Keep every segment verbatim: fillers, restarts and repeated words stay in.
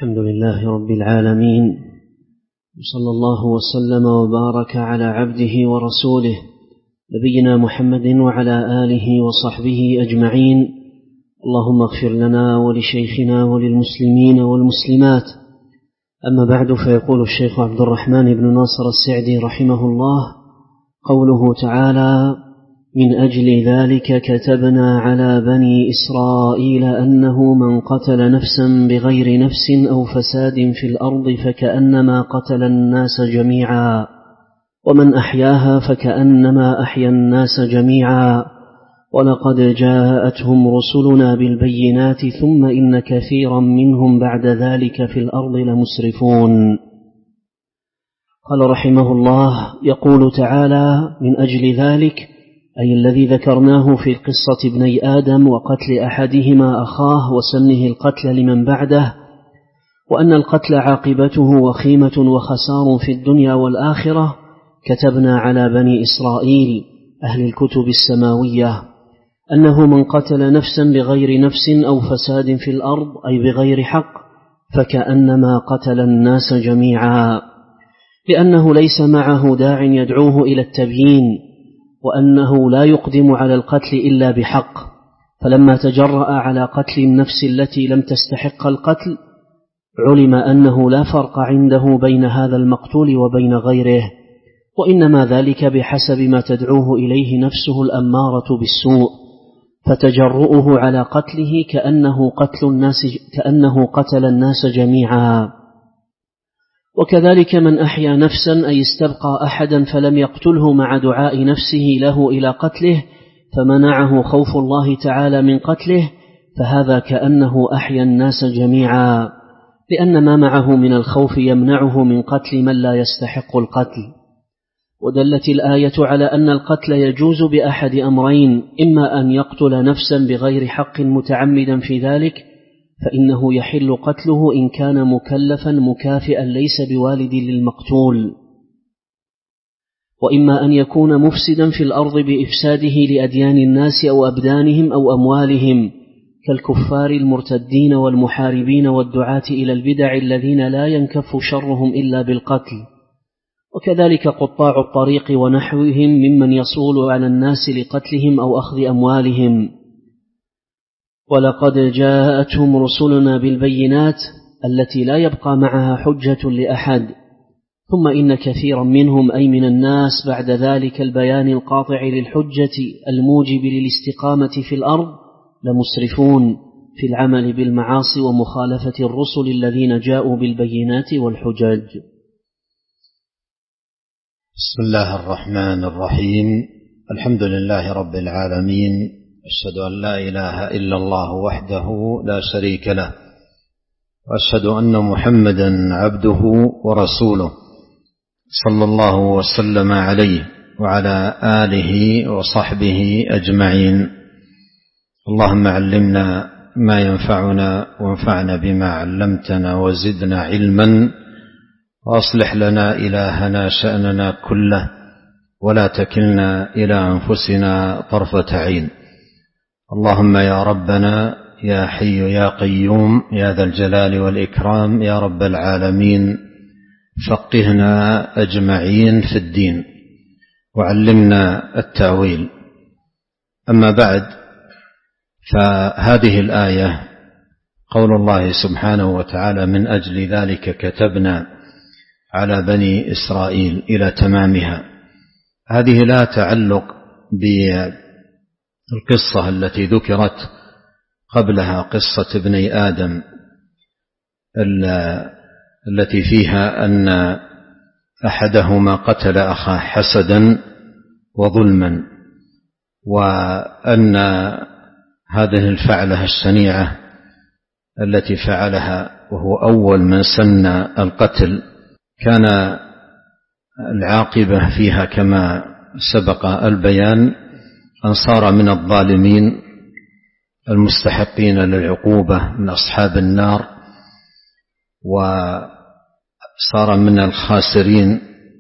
الحمد لله رب العالمين، صلى الله وسلم وبارك على عبده ورسوله نبينا محمد وعلى آله وصحبه أجمعين. اللهم اغفر لنا ولشيخنا وللمسلمين والمسلمات. أما بعد، فيقول الشيخ عبد الرحمن بن ناصر السعدي رحمه الله: قوله تعالى: من أجل ذلك كتبنا على بني إسرائيل أنه من قتل نفسا بغير نفس أو فساد في الأرض فكأنما قتل الناس جميعا، ومن أحياها فكأنما أحيا الناس جميعا، ولقد جاءتهم رسلنا بالبينات ثم إن كثيرا منهم بعد ذلك في الأرض لمسرفون. قال رحمه الله: يقول تعالى: من أجل ذلك، أي الذي ذكرناه في قصة ابني آدم وقتل أحدهما أخاه وسنه القتل لمن بعده، وأن القتل عاقبته وخيمة وخسار في الدنيا والآخرة، كتبنا على بني إسرائيل أهل الكتب السماوية أنه من قتل نفسا بغير نفس أو فساد في الأرض، أي بغير حق، فكأنما قتل الناس جميعا، لأنه ليس معه داع يدعوه إلى التبيين، وأنه لا يقدم على القتل إلا بحق، فلما تجرأ على قتل النفس التي لم تستحق القتل علم أنه لا فرق عنده بين هذا المقتول وبين غيره، وإنما ذلك بحسب ما تدعوه إليه نفسه الأمارة بالسوء، فتجرؤه على قتله كأنه قتل الناس كأنه قتل الناس جميعا. وكذلك من أحيا نفسا، أي استبقى أحدا فلم يقتله مع دعاء نفسه له إلى قتله فمنعه خوف الله تعالى من قتله، فهذا كأنه أحيا الناس جميعا، لأن ما معه من الخوف يمنعه من قتل من لا يستحق القتل. ودلت الآية على أن القتل يجوز بأحد أمرين: إما أن يقتل نفسا بغير حق متعمدا في ذلك، فإنه يحل قتله إن كان مكلفا مكافئا ليس بوالد للمقتول، وإما أن يكون مفسدا في الأرض بإفساده لأديان الناس أو أبدانهم أو أموالهم، كالكفار المرتدين والمحاربين والدعاة إلى البدع الذين لا ينكف شرهم إلا بالقتل، وكذلك قطاع الطريق ونحوهم ممن يصول على الناس لقتلهم أو أخذ أموالهم. ولقد جاءتهم رسلنا بالبينات التي لا يبقى معها حجة لأحد، ثم إن كثيرا منهم، أي من الناس، بعد ذلك البيان القاطع للحجة الموجب للاستقامة في الأرض لمسرفون في العمل بالمعاصي ومخالفة الرسل الذين جاءوا بالبينات والحجج. بسم الله الرحمن الرحيم. الحمد لله رب العالمين، أشهد أن لا إله إلا الله وحده لا شريك له، وأشهد أن محمدا عبده ورسوله، صلى الله وسلم عليه وعلى آله وصحبه أجمعين. اللهم علمنا ما ينفعنا وانفعنا بما علمتنا وزدنا علما، وأصلح لنا إلهنا شأننا كله، ولا تكلنا إلى أنفسنا طرفة عين. اللهم يا ربنا يا حي يا قيوم يا ذا الجلال والإكرام يا رب العالمين، فقهنا أجمعين في الدين وعلمنا التأويل. أما بعد، فهذه الآية قول الله سبحانه وتعالى: من أجل ذلك كتبنا على بني إسرائيل إلى تمامها. هذه لا تعلق بالقصة التي ذكرت قبلها، قصة ابني آدم التي فيها أن أحدهما قتل أخاه حسدا وظلما، وأن هذه الفعلة الشنيعة التي فعلها وهو أول من سن القتل كان العاقبة فيها كما سبق البيان أن صار من الظالمين المستحقين للعقوبة من أصحاب النار، وصار من الخاسرين،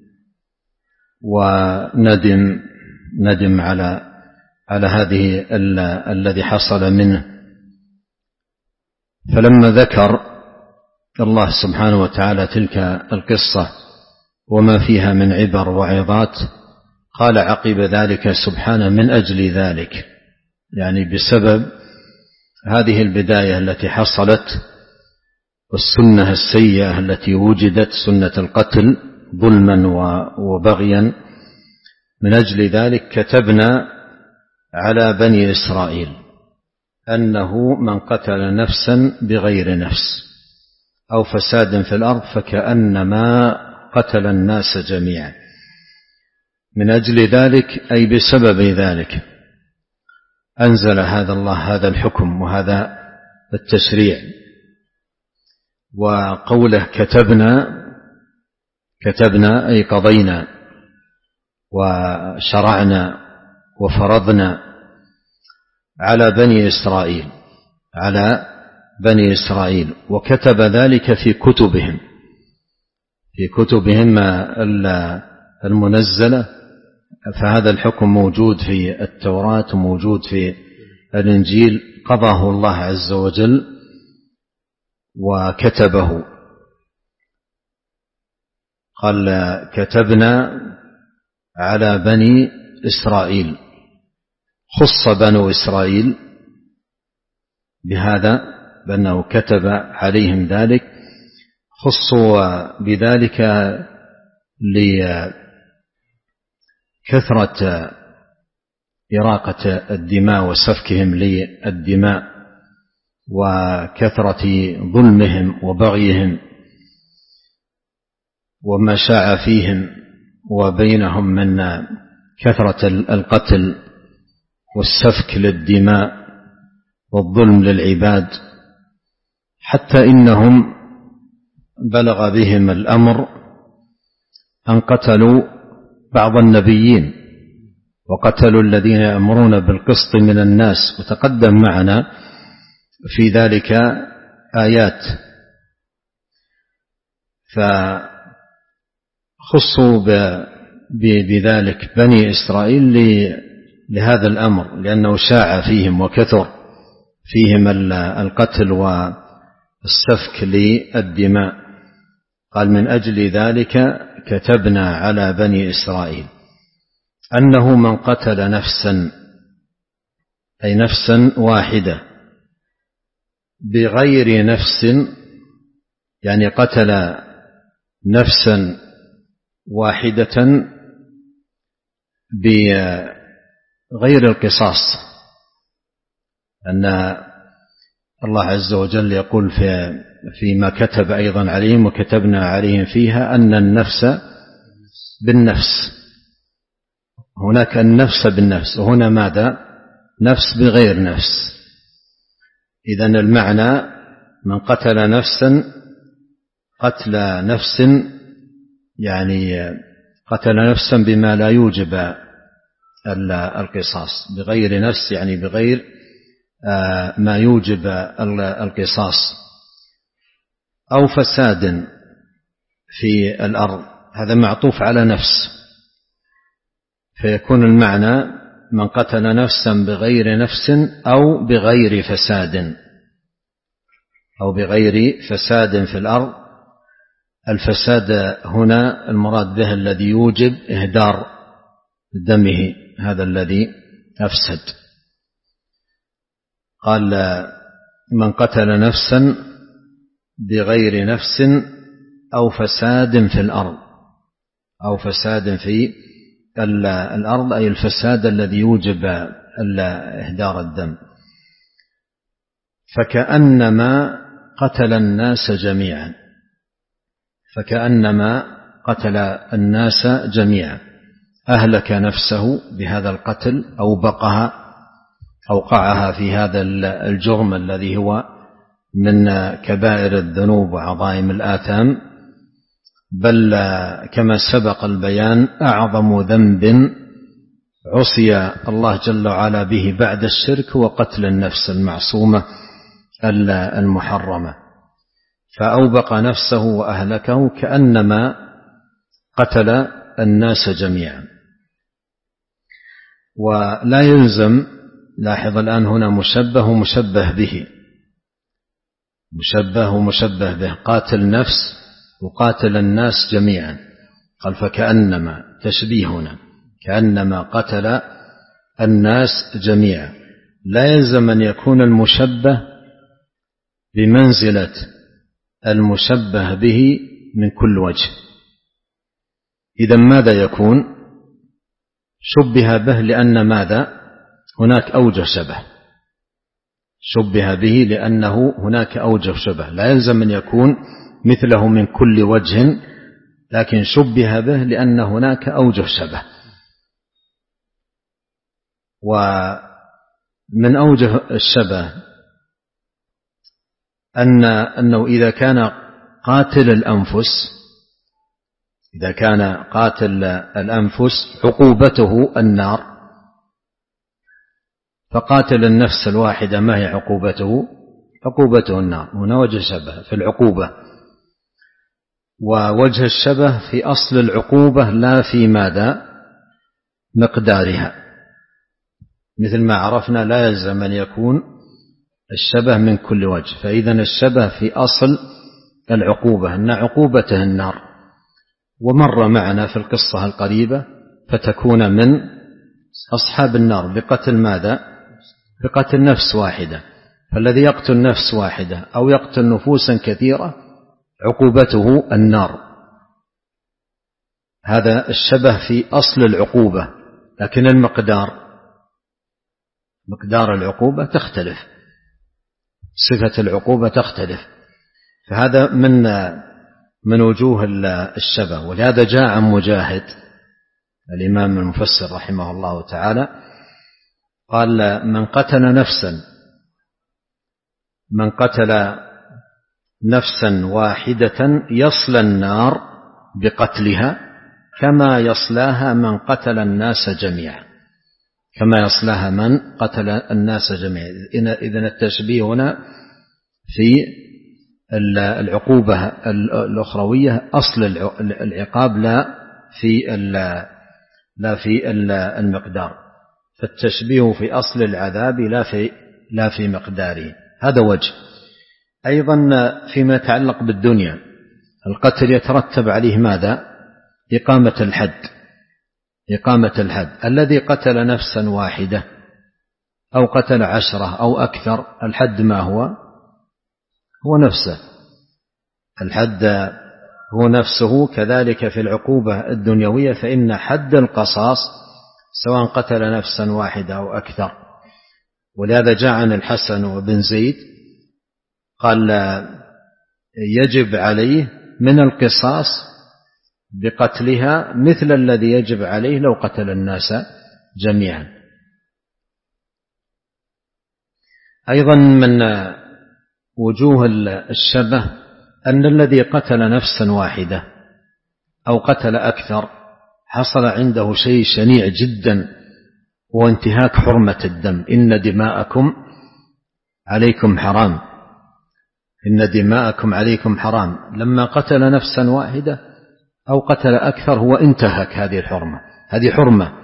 وندم ندم على على هذه الذي حصل منه. فلما ذكر الله سبحانه وتعالى تلك القصة وما فيها من عبر وعظات، قال عقب ذلك سبحانه من أجل ذلك، يعني بسبب هذه البداية التي حصلت والسنة السيئة التي وجدت، سنة القتل ظلما وبغيا، من أجل ذلك كتبنا على بني إسرائيل أنه من قتل نفسا بغير نفس أو فساد في الأرض فكأنما قتل الناس جميعا. من أجل ذلك أي بسبب ذلك أنزل هذا الله هذا الحكم وهذا التشريع. وقوله كتبنا، كتبنا أي قضينا وشرعنا وفرضنا على بني إسرائيل، على بني إسرائيل، وكتب ذلك في كتبهم، في كتبهم المنزلة. فهذا الحكم موجود في التوراة وموجود في الإنجيل، قضاه الله عز وجل وكتبه. قال كتبنا على بني إسرائيل، خص بنو إسرائيل بهذا بأنه كتب عليهم ذلك، خصوا بذلك لكثرة إراقة الدماء وسفكهم للدماء وكثرة ظلمهم وبغيهم وما شاع فيهم وبينهم من كثرة القتل والسفك للدماء والظلم للعباد، حتى إنهم بلغ بهم الأمر أن قتلوا بعض النبيين وقتلوا الذين يأمرون بالقسط من الناس. وتقدم معنا في ذلك آيات. فخصوا بذلك بني إسرائيل لهذا الأمر، لأنه شاع فيهم وكثر فيهم القتل والسفك للدماء. قال من أجل ذلك كتبنا على بني إسرائيل أنه من قتل نفسا، أي نفسا واحدة، بغير نفس، يعني قتل نفسا واحدة بغير القصاص. أن الله عز وجل يقول في فيما كتب أيضا عليهم وكتبنا عليهم فيها أن النفس بالنفس. هناك النفس بالنفس، وهنا ماذا؟ نفس بغير نفس. إذن المعنى من قتل نفسا قتل نفس، يعني قتل نفسا بما لا يوجب القصاص، بغير نفس يعني بغير ما يوجب القصاص، أو فساد في الأرض، هذا معطوف على نفس، فيكون المعنى من قتل نفسا بغير نفس أو بغير فساد، أو بغير فساد في الأرض. الفساد هنا المراد به الذي يوجب إهدار دمه، هذا الذي أفسد. قال من قتل نفسا بغير نفس أو فساد في الأرض، أو فساد في الأرض، أي الفساد الذي يوجب إهدار الدم. فكأنما قتل الناس جميعا، فكأنما قتل الناس جميعا، أهلك نفسه بهذا القتل أو بقها أوقعها في هذا الجرم الذي هو من كبائر الذنوب وعظائم الآثام، بل كما سبق البيان أعظم ذنب عصي الله جل وعلا به بعد الشرك هو قتل النفس المعصومة المحرمة. فأوبق نفسه وأهلكه كأنما قتل الناس جميعا. ولا يلزم، لاحظ الآن هنا مشبه ومشبه به، مشبه ومشبه به، قاتل نفس وقاتل الناس جميعا. قال فكأنما، تشبيهنا كأنما قتل الناس جميعا. لا يلزم أن يكون المشبه بمنزلة المشبه به من كل وجه. إذا ماذا يكون؟ شبه به لأن ماذا؟ هناك أوجه شبه، شبه به لأنه هناك أوجه شبه. لا يلزم أن يكون مثله من كل وجه، لكن شبه به لأن هناك أوجه شبه. ومن أوجه الشبه أن أنه إذا كان قاتل الأنفس إذا كان قاتل الأنفس عقوبته النار، فقاتل النفس الواحدة ما هي عقوبته؟ عقوبته النار. هنا وجه شبه في العقوبة، ووجه الشبه في أصل العقوبة لا في ماذا؟ مقدارها. مثل ما عرفنا لا يلزم أن يكون الشبه من كل وجه، فإذا الشبه في أصل العقوبة أن عقوبته النار. ومر معنا في القصة القريبة فتكون من أصحاب النار بقتل ماذا؟ بقتل نفس واحدة. فالذي يقتل نفس واحدة أو يقتل نفوسا كثيرة عقوبته النار. هذا الشبه في أصل العقوبة، لكن المقدار مقدار العقوبة تختلف، صفة العقوبة تختلف. فهذا من من وجوه الشبه. ولهذا جاء عن مجاهد الإمام المفسر رحمه الله تعالى قال من قتل نفسا من قتل نفسا واحدة يصلى النار بقتلها كما يصلاها من قتل الناس جميعا، كما يصلاها من قتل الناس جميعا. إذن التشبيه هنا في العقوبة الأخروية أصل العقاب لا في لا في المقدار، فالتشبيه في أصل العذاب لا في لا في مقداره. هذا وجه. أيضا فيما يتعلق بالدنيا القتل يترتب عليه ماذا؟ إقامة الحد. إقامة الحد. الذي قتل نفسا واحدة أو قتل عشرة أو أكثر الحد ما هو؟ هو نفسه. الحد هو نفسه. كذلك في العقوبة الدنيوية فإن حد القصاص سواء قتل نفسا واحدة أو أكثر. ولهذا جاء عن الحسن وابن زيد قال يجب عليه من القصاص بقتلها مثل الذي يجب عليه لو قتل الناس جميعا. أيضا من وجوه الشبه أن الذي قتل نفسا واحدة أو قتل أكثر حصل عنده شيء شنيع جدا وانتهاك حرمة الدم. إن دماءكم عليكم حرام إن دماءكم عليكم حرام. لما قتل نفسا واحدة أو قتل أكثر هو انتهك هذه الحرمة. هذه حرمة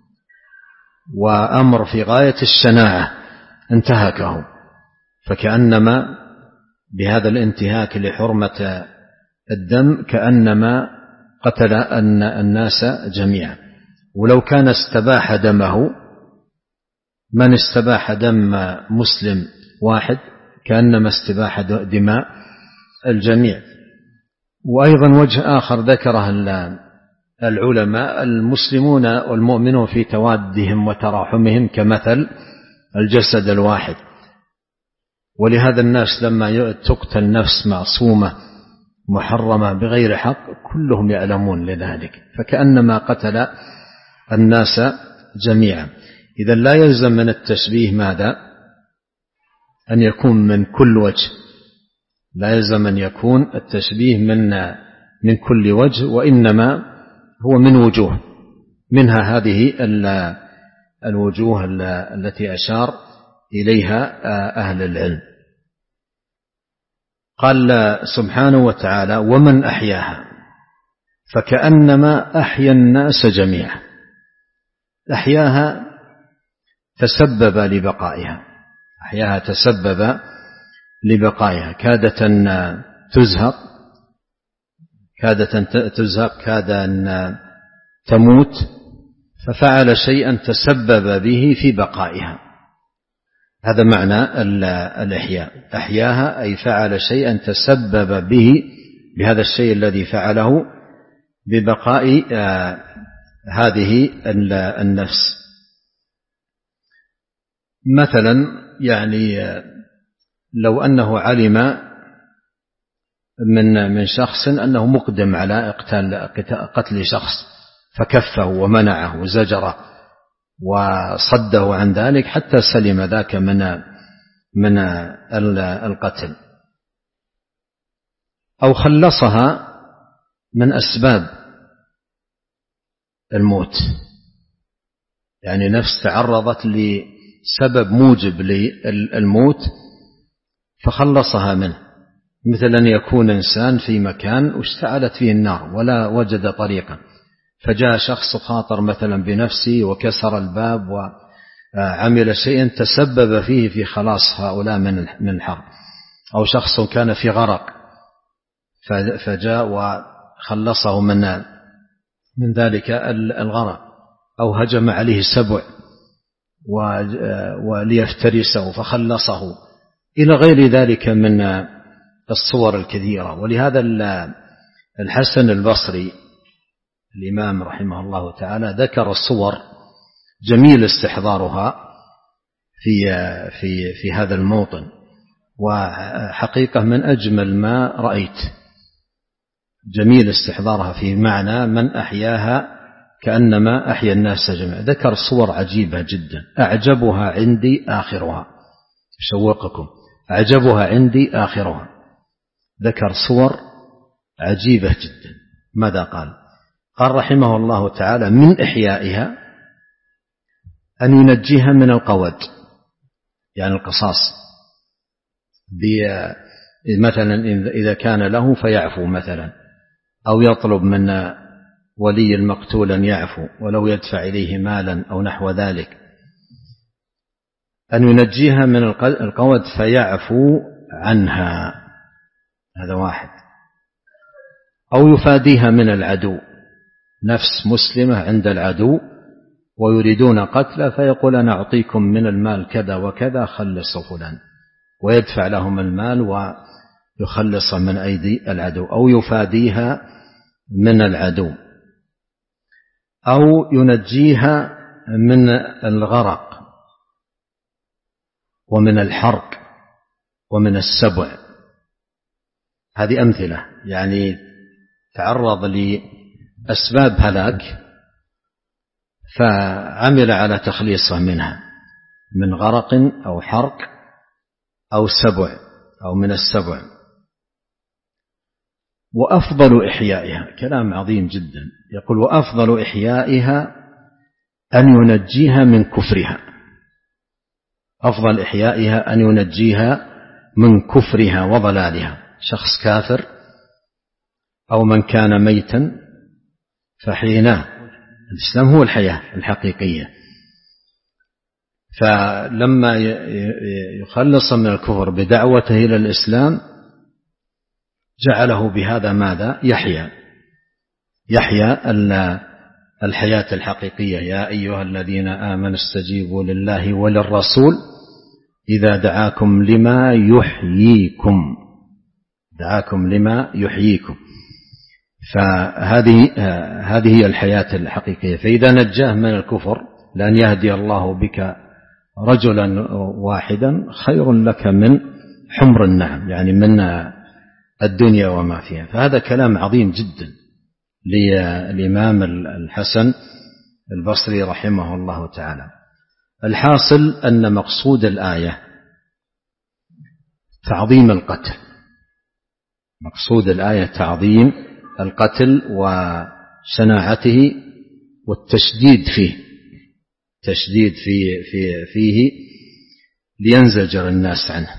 وأمر في غاية الشناعة انتهكه، فكأنما بهذا الانتهاك لحرمة الدم كأنما قتل الناس جميعا. ولو كان استباح دمه، من استباح دم مسلم واحد كأنما استباح دماء الجميع. وأيضا وجه آخر ذكره العلماء المسلمون والمؤمنون في توادهم وتراحمهم كمثل الجسد الواحد. ولهذا الناس لما تقتل نفس معصومة محرمة بغير حق كلهم يعلمون لذلك، فكأنما قتل الناس جميعا. إذا لا يلزم من التشبيه ماذا؟ أن يكون من كل وجه. لا يلزم أن يكون التشبيه من من كل وجه، وإنما هو من وجوه، منها هذه الوجوه التي أشار إليها أهل العلم. قال سبحانه وتعالى ومن أحياها فكأنما أحيا الناس جميعا. أحياها تسبب لبقائها، أحياها تسبب لبقائها، كادت أن تزهق، كادت أن تزهق، كاد أن تموت، ففعل شيئا تسبب به في بقائها. هذا معنى الإحياء، أحياها أي فعل شيئا تسبب به، بهذا الشيء الذي فعله، ببقاء هذه النفس. مثلا يعني لو أنه علم من من شخص أنه مقدم على قتل شخص فكفه ومنعه وزجره وصده عن ذلك حتى سلم ذاك من من القتل، أو خلصها من أسباب الموت، يعني نفس تعرضت لسبب موجب للموت فخلصها منه، مثل أن يكون إنسان في مكان واشتعلت فيه النار ولا وجد طريقا، فجاء شخص خاطر مثلا بنفسه وكسر الباب وعمل شيئا تسبب فيه في خلاص هؤلاء من الحرب، أو شخص كان في غرق فجاء وخلصه من من ذلك الغرق، أو هجم عليه سبع وليفترسه فخلصه، إلى غير ذلك من الصور الكثيرة. ولهذا الحسن البصري الإمام رحمه الله تعالى ذكر الصور جميل استحضارها في في في هذا الموطن، وحقيقة من أجمل ما رأيت، جميل استحضارها في معنى من أحياها كأنما أحيا الناس جميعا. ذكر صور عجيبة جدا، أعجبها عندي آخرها، شوقكم، أعجبها عندي آخرها. ذكر صور عجيبة جدا. ماذا قال؟ قال رحمه الله تعالى من إحيائها أن ينجيها من القود، يعني القصاص، مثلا إذا كان له فيعفو مثلا، أو يطلب من ولي المقتول أن يعفو ولو يدفع إليه مالا أو نحو ذلك، أن ينجيها من القود فيعفو عنها، هذا واحد. أو يفاديها من العدو، نفس مسلمة عند العدو ويريدون قتله فيقول أنا أعطيكم من المال كذا وكذا خلصوا فلان، ويدفع لهم المال ويخلص من أيدي العدو. أو يفاديها من العدو، أو ينجيها من الغرق ومن الحرق ومن السبع. هذه أمثلة، يعني تعرض لأسباب هلاك فعمل على تخليصه منها، من غرق أو حرق أو سبع أو من السبع. وأفضل إحيائها، كلام عظيم جدا، يقول وأفضل إحيائها أن ينجيها من كفرها، أفضل إحيائها أن ينجيها من كفرها وضلالها، شخص كافر أو من كان ميتا فحيناه. الإسلام هو الحياة الحقيقية، فلما يخلص من الكفر بدعوته إلى الإسلام جعله بهذا ماذا؟ يحيا يحيا الحياة الحقيقية. يا أيها الذين آمنوا استجيبوا لله وللرسول إذا دعاكم لما يحييكم، دعاكم لما يحييكم. فهذه هذه هي الحياة الحقيقية. فإذا نجاه من الكفر، لأن يهدي الله بك رجلا واحدا خير لك من حمر النعم، يعني من الدنيا وما فيها. فهذا كلام عظيم جدا للإمام الحسن البصري رحمه الله تعالى. الحاصل أن مقصود الآية تعظيم القتل، مقصود الآية تعظيم القتل وشناعته والتشديد فيه، تشديد في في فيه لينزجر الناس عنه،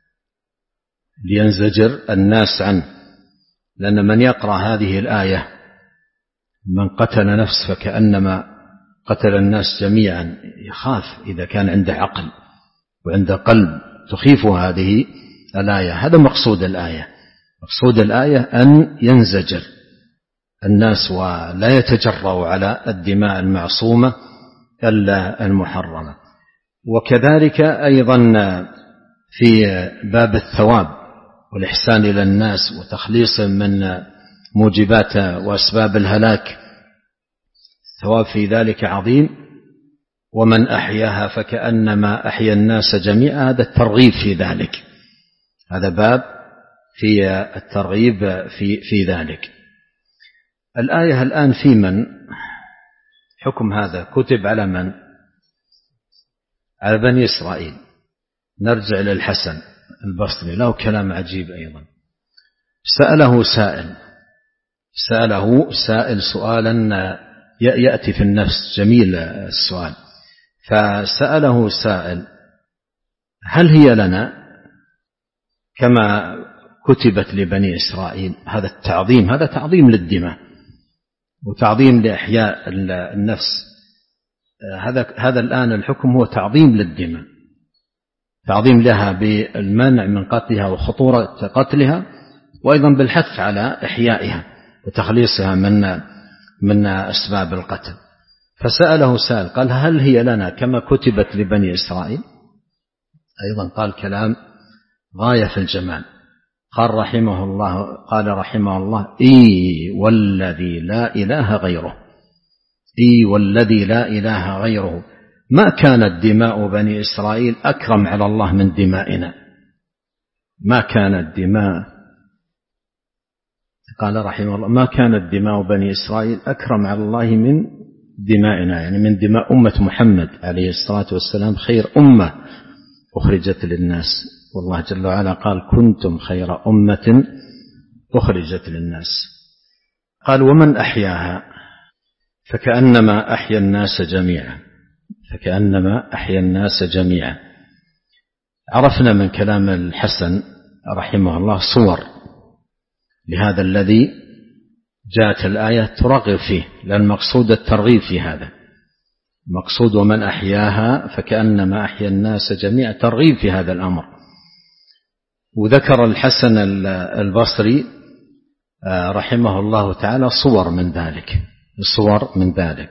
لينزجر الناس عنه. لأن من يقرأ هذه الآية من قتل نفس فكأنما قتل الناس جميعا، يخاف إذا كان عنده عقل وعنده قلب تخيف هذه الآية. هذا مقصود الآية. مقصود الآية أن ينزجر الناس ولا يتجرؤوا على الدماء المعصومة إلا المحرمة. وكذلك أيضا في باب الثواب والإحسان إلى الناس وتخليص من موجبات وأسباب الهلاك، الثواب في ذلك عظيم. ومن أحياها فكأنما أحيا الناس جميعا، هذا الترغيب في ذلك، هذا باب في الترغيب في, في ذلك. الآية الآن في من حكم هذا كتب على من؟ على بني إسرائيل. نرجع إلى الحسن البصري، له كلام عجيب أيضا. سأله سائل سأله سائل سؤالا يأتي في النفس، جميل السؤال. فسأله سائل: هل هي لنا كما كتبت لبني إسرائيل؟ هذا التعظيم، هذا تعظيم للدماء وتعظيم لإحياء النفس. هذا هذا الآن الحكم هو تعظيم للدماء، تعظيم لها بالمنع من قتلها وخطورة قتلها، وأيضا بالحث على إحيائها وتخليصها من من أسباب القتل. فسأله سائل قال: هل هي لنا كما كتبت لبني إسرائيل؟ أيضا قال كلام غاية في الجمال. قال رحمه الله قال رحمه الله: إي والذي لا إله غيره، إي والذي لا إله غيره، ما كانت دماء بني إسرائيل أكرم على الله من دمائنا. ما كانت دماء قال رحمه الله: ما كانت دماء بني إسرائيل أكرم على الله من دمائنا، يعني من دماء أمة محمد عليه الصلاة والسلام، خير أمة أخرجت للناس. والله جل وعلا قال: كنتم خير أمة أخرجت للناس. قال: ومن أحياها فكأنما أحيا الناس جميعا، فكأنما أحيا الناس جميعا. عرفنا من كلام الحسن رحمه الله صور لهذا الذي جاءت الآية ترغب فيه، لأن مقصود الترغيب في هذا، مقصود ومن أحياها فكأنما أحيا الناس جميعا، ترغيب في هذا الأمر. وذكر الحسن البصري رحمه الله تعالى صور من ذلك، صور من ذلك.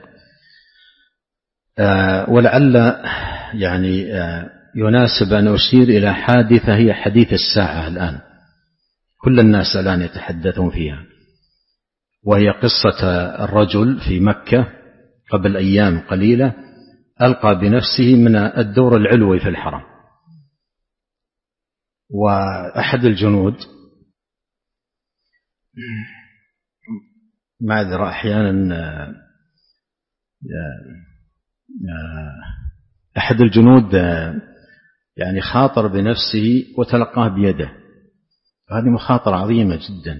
ولعل يعني يناسب أن أشير إلى حادثة هي حديث الساعة الآن، كل الناس الآن يتحدثون فيها، وهي قصة الرجل في مكة قبل أيام قليلة ألقى بنفسه من الدور العلوي في الحرم، وأحد الجنود معذرة أحيانا أحد الجنود يعني خاطر بنفسه وتلقاه بيده، هذه مخاطرة عظيمة جدا،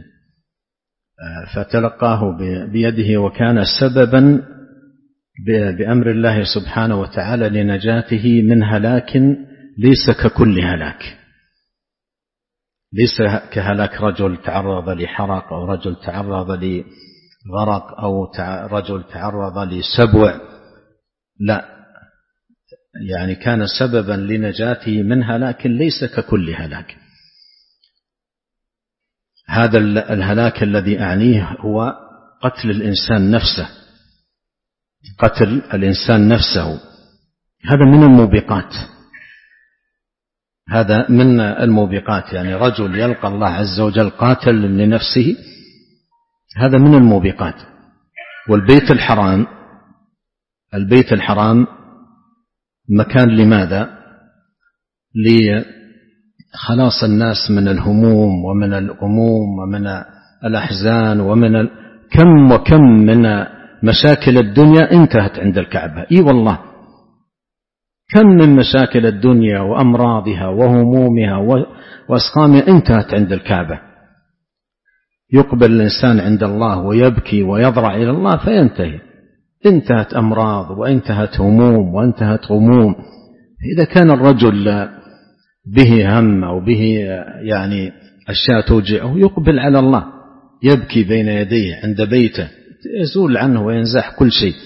فتلقاه بيده وكان سببا بأمر الله سبحانه وتعالى لنجاته من هلاك ليس ككل هلاك، ليس كهلاك رجل تعرض لحرق أو رجل تعرض لغرق أو رجل تعرض لسبع، لا، يعني كان سببا لنجاته من هلاك ليس ككل هلاك. هذا الهلاك الذي أعنيه هو قتل الإنسان نفسه، قتل الإنسان نفسه، هذا من الموبقات، هذا من الموبقات، يعني رجل يلقى الله عز وجل قاتل لنفسه، هذا من الموبقات. والبيت الحرام، البيت الحرام مكان لماذا؟ لخلاص الناس من الهموم ومن الأموم ومن الأحزان ومن ال... كم وكم من مشاكل الدنيا انتهت عند الكعبة. اي والله، كم من مشاكل الدنيا وأمراضها وهمومها وأسقامها انتهت عند الكعبة. يقبل الإنسان عند الله ويبكي ويضرع إلى الله فينتهي، انتهت أمراض وانتهت هموم وانتهت غموم. إذا كان الرجل به هم أو به يعني أشياء توجعه يقبل على الله، يبكي بين يديه عند بيته، يزول عنه وينزح كل شيء.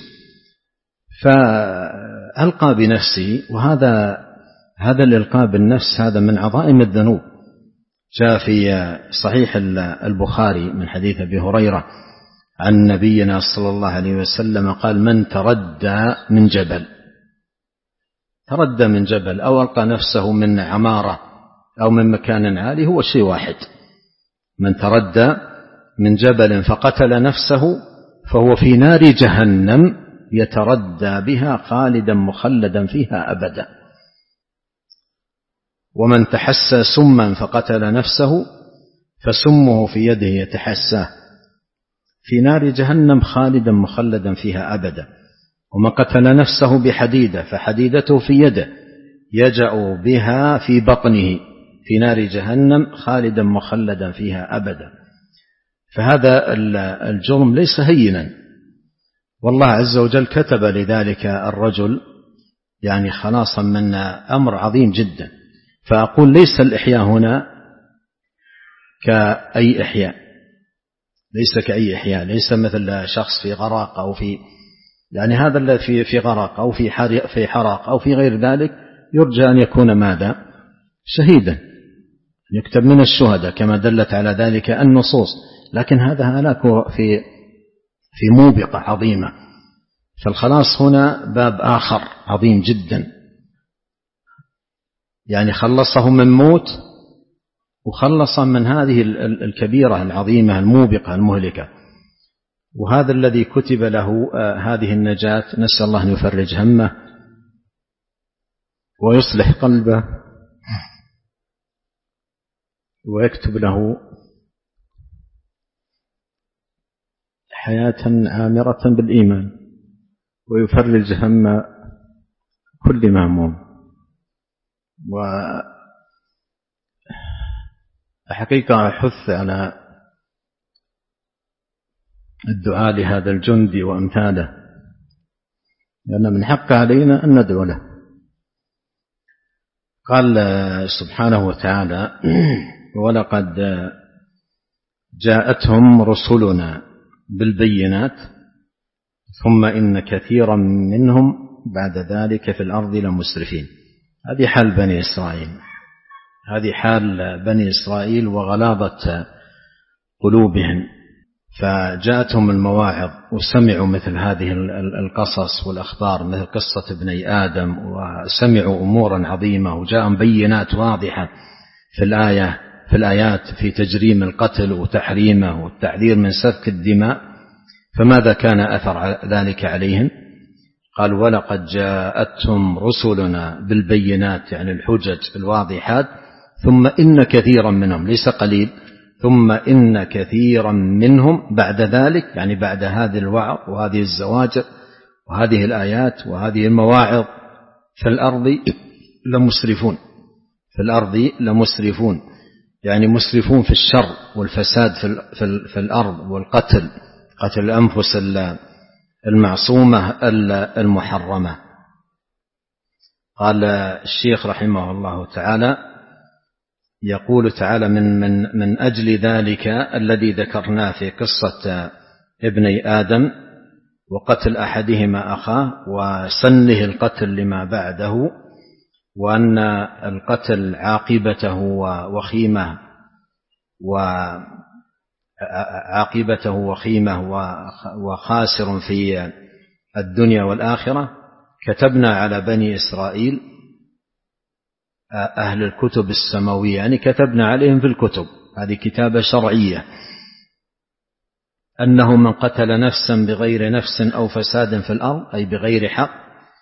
فألقى بنفسه، وهذا هذا الإلقاء بالنفس هذا من عظائم الذنوب، جاء في صحيح البخاري من حديث أبي هريرة عن نبينا صلى الله عليه وسلم قال: من تردى من جبل تردى من جبل أو ألقى نفسه من عمارة أو من مكان عالي هو شيء واحد. من تردى من جبل فقتل نفسه فهو في نار جهنم يتردى بها خالدا مخلدا فيها أبدا. ومن تحسى سما فقتل نفسه فسمه في يده يتحساه في نار جهنم خالدا مخلدا فيها أبدا. ومن قتل نفسه بحديدة فحديدته في يده يجأ بها في بطنه في نار جهنم خالدا مخلدا فيها أبدا. فهذا الجرم ليس هينا، والله عز وجل كتب لذلك الرجل يعني خلاصا من أمر عظيم جدا. فأقول ليس الإحياء هنا كأي إحياء، ليس كأي إحياء، ليس مثل شخص في غرق أو في يعني هذا الذي في في غرق أو في حرق في حرق أو في غير ذلك يرجى أن يكون ماذا؟ شهيدا، يكتب من الشهداء كما دلت على ذلك النصوص. لكن هذا هلاك في في موبقة عظيمة. فالخلاص هنا باب آخر عظيم جدا، يعني خلصه من موت وخلص من هذه الكبيرة العظيمة الموبقة المهلكة. وهذا الذي كتب له هذه النجاة نسأل الله أن يفرج همه ويصلح قلبه ويكتب له حياة عامرة بالإيمان ويفرج هم كل مهموم. وحقيقة حث على الدعاء لهذا الجندي وأمثاله، لأن من حق علينا أن ندعو له. قال سبحانه وتعالى: ولقد جاءتهم رسلنا بالبينات ثم إن كثيرا منهم بعد ذلك في الأرض لمسرفين. هذه حال بني إسرائيل، هذه حال بني إسرائيل وغلاظة قلوبهم. فجاءتهم المواعظ وسمعوا مثل هذه القصص والأخبار مثل قصة ابني آدم، وسمعوا أمورا عظيمة وجاءهم بينات واضحة في الآية في الآيات في تجريم القتل وتحريمه والتحذير من سفك الدماء. فماذا كان أثر ذلك عليهم؟ قال: ولقد جاءتهم رسلنا بالبينات، يعني الحجج الواضحات، ثم إن كثيرا منهم، ليس قليل، ثم إن كثيرا منهم بعد ذلك، يعني بعد هذه الوعظ وهذه الزواجر وهذه الآيات وهذه المواعظ في الأرض لمسرفون، في الأرض لمسرفون، يعني مسرفون في الشر والفساد في الأرض والقتل، قتل الأنفس المعصومة المحرمة. قال الشيخ رحمه الله تعالى: يقول تعالى من, من, من أجل ذلك الذي ذكرناه في قصة ابني آدم وقتل أحدهما أخاه وسنه القتل لما بعده، وأن القتل عاقبته وخيمة وعاقبته وخيمة وخاسر في الدنيا والآخرة، كتبنا على بني إسرائيل أهل الكتب السماوية، يعني كتبنا عليهم في الكتب، هذه كتابة شرعية، أنه من قتل نفسا بغير نفس أو فساد في الأرض أي بغير حق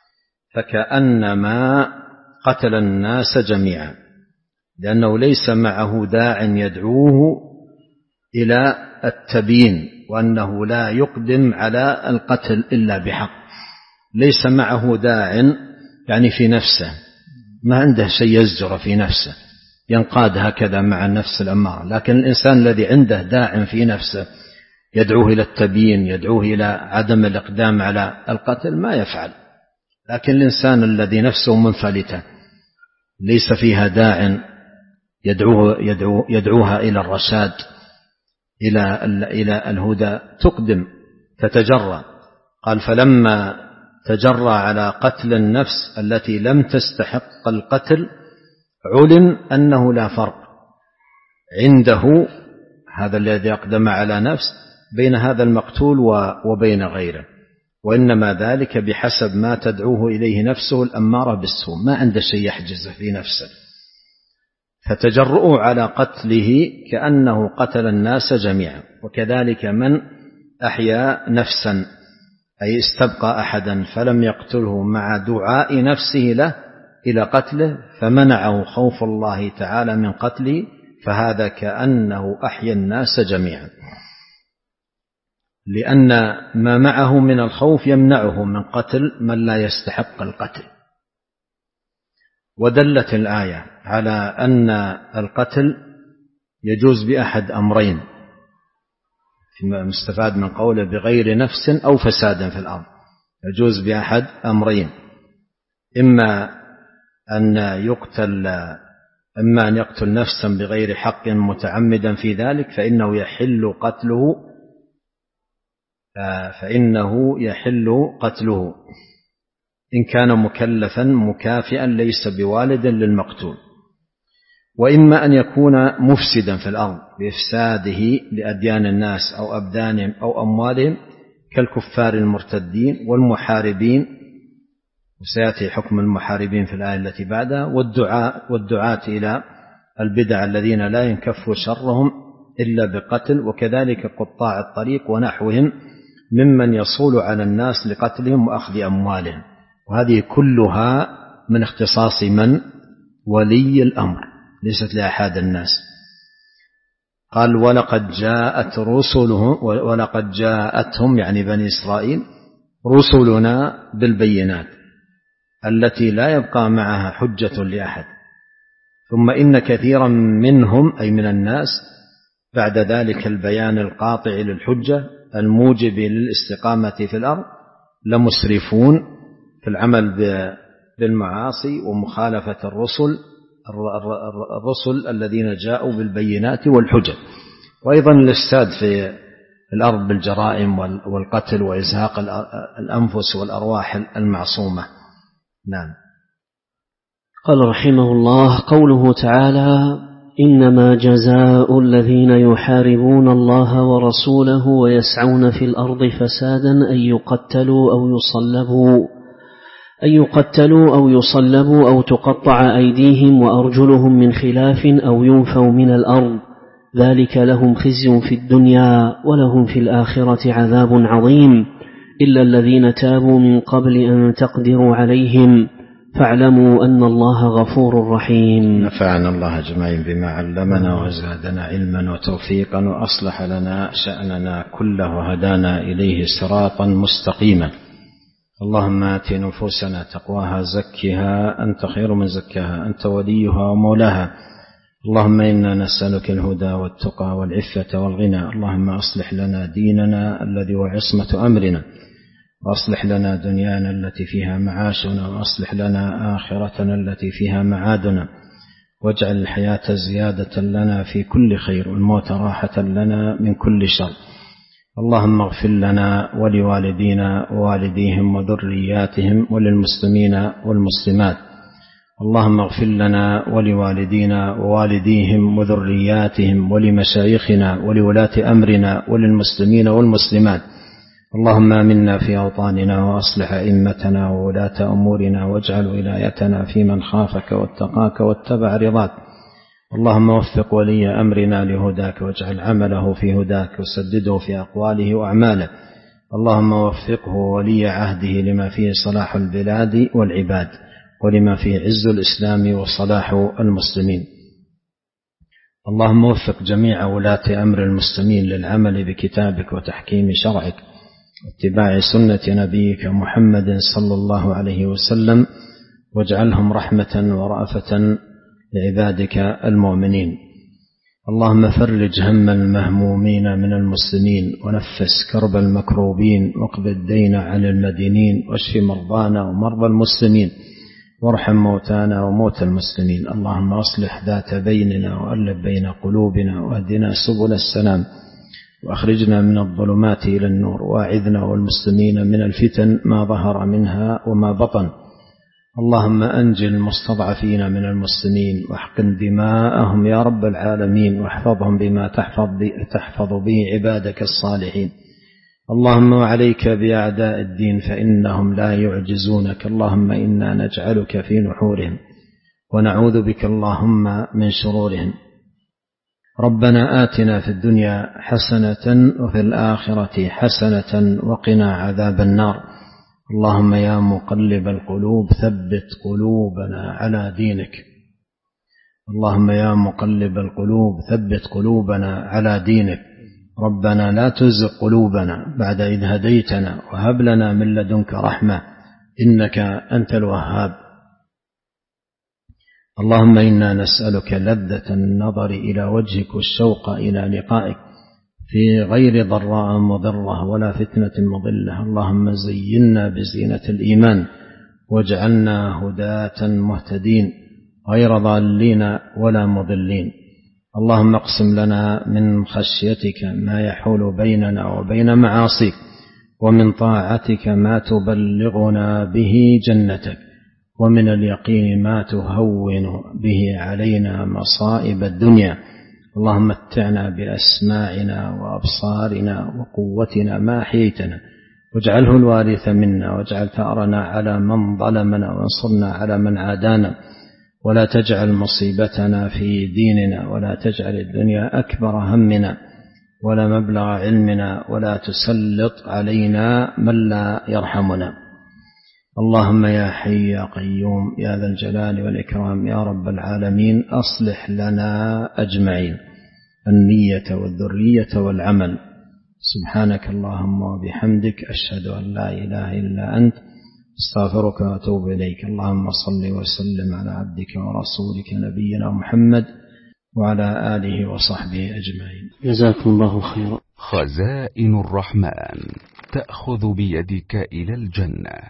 فكأنما قتل الناس جميعا، لأنه ليس معه داع يدعوه إلى التبيين، وأنه لا يقدم على القتل إلا بحق، ليس معه داع يعني في نفسه، ما عنده شيء يزجر في نفسه ينقاد هكذا مع النفس الأمارة. لكن الإنسان الذي عنده داع في نفسه يدعوه إلى التبيين، يدعوه إلى عدم الإقدام على القتل، ما يفعل. لكن الإنسان الذي نفسه منفلتة ليس فيها داع يدعوه يدعو يدعوها إلى الرشاد، إلى إلى الهدى، تقدم تتجرى. قال: فلما تجرى على قتل النفس التي لم تستحق القتل علم أنه لا فرق عنده هذا الذي أقدم على نفس بين هذا المقتول وبين غيره، وإنما ذلك بحسب ما تدعوه إليه نفسه الأمارة بالسوء، ما عنده شيء يحجزه في نفسه، فتجرؤه على قتله كأنه قتل الناس جميعا. وكذلك من أحيا نفسا أي استبقى أحدا فلم يقتله مع دعاء نفسه له إلى قتله فمنعه خوف الله تعالى من قتله، فهذا كأنه أحيا الناس جميعا، لأن ما معه من الخوف يمنعه من قتل من لا يستحق القتل. ودلت الآية على أن القتل يجوز بأحد أمرين، مستفاد من قوله بغير نفس أو فساد في الأرض، يجوز بأحد أمرين، إما أن يقتل إما أن يقتل نفسا بغير حق متعمدا في ذلك فإنه يحل قتله فإنه يحل قتله إن كان مكلفا مكافئا ليس بوالد للمقتول، وإما أن يكون مفسدا في الأرض بإفساده لأديان الناس أو أبدانهم أو أموالهم كالكفار المرتدين والمحاربين، وسيأتي حكم المحاربين في الآية التي بعدها، والدعاء والدعاة إلى البدع الذين لا ينكف شرهم إلا بقتل، وكذلك قطاع الطريق ونحوهم ممن يصول على الناس لقتلهم وأخذ أموالهم، وهذه كلها من اختصاص من؟ ولي الأمر، ليست لأحد الناس. قال ولقد جاءت رسلهم ولقد جاءتهم يعني بني إسرائيل رسلنا بالبينات التي لا يبقى معها حجة لأحد، ثم إن كثيرا منهم أي من الناس بعد ذلك البيان القاطع للحجة الموجب للاستقامة في الأرض لمسرفون في العمل بالمعاصي ومخالفة الرسل الرسل الذين جاءوا بالبينات والحجج، وأيضا الإفساد في الأرض بالجرائم والقتل وإزهاق الأنفس والأرواح المعصومة. نعم. قال رحمه الله: قوله تعالى: إنما جزاء الذين يحاربون الله ورسوله ويسعون في الأرض فسادا أن يقتلوا أو يصلبوا أن يقتلوا أو يصلبوا أو تقطع أيديهم وأرجلهم من خلاف أو ينفوا من الأرض، ذلك لهم خزي في الدنيا ولهم في الآخرة عذاب عظيم، إلا الذين تابوا من قبل أن تقدروا عليهم فاعلموا أن الله غفور رحيم. نفعنا الله أجمعين بما علمنا وزادنا علما وتوفيقا وأصلح لنا شأننا كله وهدانا إليه صراطا مستقيما. اللهم آت نفوسنا تقواها زكها أنت خير من زكاها أنت وليها ومولاها. اللهم إنا نسألك الهدى والتقى والعفة والغنى. اللهم أصلح لنا ديننا الذي هو عصمة أمرنا، وأصلح لنا دنيانا التي فيها معاشنا، وأصلح لنا آخرتنا التي فيها معادنا، واجعل الحياة زيادة لنا في كل خير والموت راحة لنا من كل شر. اللهم اغفر لنا ولوالدينا ووالديهم وذرياتهم وللمسلمين والمسلمات. اللهم اغفر لنا ولوالدينا ووالديهم وذرياتهم ولمشايخنا ولولاة أمرنا وللمسلمين والمسلمات. اللهم آمنا في أوطاننا وأصلح أئمتنا وولاة أمورنا، واجعل ولايتنا في من خافك واتقاك واتبع رضاك. اللهم وفق ولي أمرنا لهداك، واجعل عمله في هداك، وسدده في أقواله وأعماله. اللهم وفقه ولي عهده لما فيه صلاح البلاد والعباد، ولما فيه عز الإسلام وصلاح المسلمين. اللهم وفق جميع ولاة أمر المسلمين للعمل بكتابك وتحكيم شرعك واتباع سنة نبيك محمد صلى الله عليه وسلم، واجعلهم رحمة ورأفة لعبادك المؤمنين. اللهم فرج هم المهمومين من المسلمين، ونفس كرب المكروبين، واقض الدين عن المدينين، واشف مرضانا ومرضى المسلمين، وارحم موتانا وموتى المسلمين. اللهم أصلح ذات بيننا وألف بين قلوبنا، واهدنا سبل السلام، وأخرجنا من الظلمات إلى النور، واعذنا والمسلمين من الفتن ما ظهر منها وما بطن. اللهم أنجِ المستضعفين من المسلمين واحقن دماءهم يا رب العالمين، واحفظهم بما تحفظ به عبادك الصالحين. اللهم وعليك بأعداء الدين فإنهم لا يعجزونك. اللهم إنا نجعلك في نحورهم ونعوذ بك اللهم من شرورهم. ربنا آتنا في الدنيا حسنة وفي الآخرة حسنة وقنا عذاب النار. اللهم يا مقلب القلوب ثبت قلوبنا على دينك. اللهم يا مقلب القلوب ثبت قلوبنا على دينك. ربنا لا تزغ قلوبنا بعد إذ هديتنا وهب لنا من لدنك رحمة إنك أنت الوهاب. اللهم إنا نسألك لذة النظر إلى وجهك والشوق إلى لقائك في غير ضراء مضرة ولا فتنة مضلة. اللهم زينا بزينة الإيمان واجعلنا هداة مهتدين غير ضالين ولا مضلين. اللهم اقسم لنا من خشيتك ما يحول بيننا وبين معاصيك، ومن طاعتك ما تبلغنا به جنتك، ومن اليقين ما تهون به علينا مصائب الدنيا. اللهم متعنا بأسماعنا وأبصارنا وقوتنا ما أحييتنا، واجعله الوارث منا، واجعل ثأرنا على من ظلمنا، وانصرنا على من عادانا، ولا تجعل مصيبتنا في ديننا، ولا تجعل الدنيا أكبر همنا ولا مبلغ علمنا، ولا تسلط علينا من لا يرحمنا. اللهم يا حي يا قيوم يا ذا الجلال والإكرام يا رب العالمين أصلح لنا أجمعين النية والذرية والعمل. سبحانك اللهم وبحمدك أشهد أن لا إله إلا أنت استغفرك وأتوب إليك. اللهم صل وسلم على عبدك ورسولك نبينا محمد وعلى آله وصحبه أجمعين. جزاكم الله خيرا. خزائن الرحمن تأخذ بيدك إلى الجنة.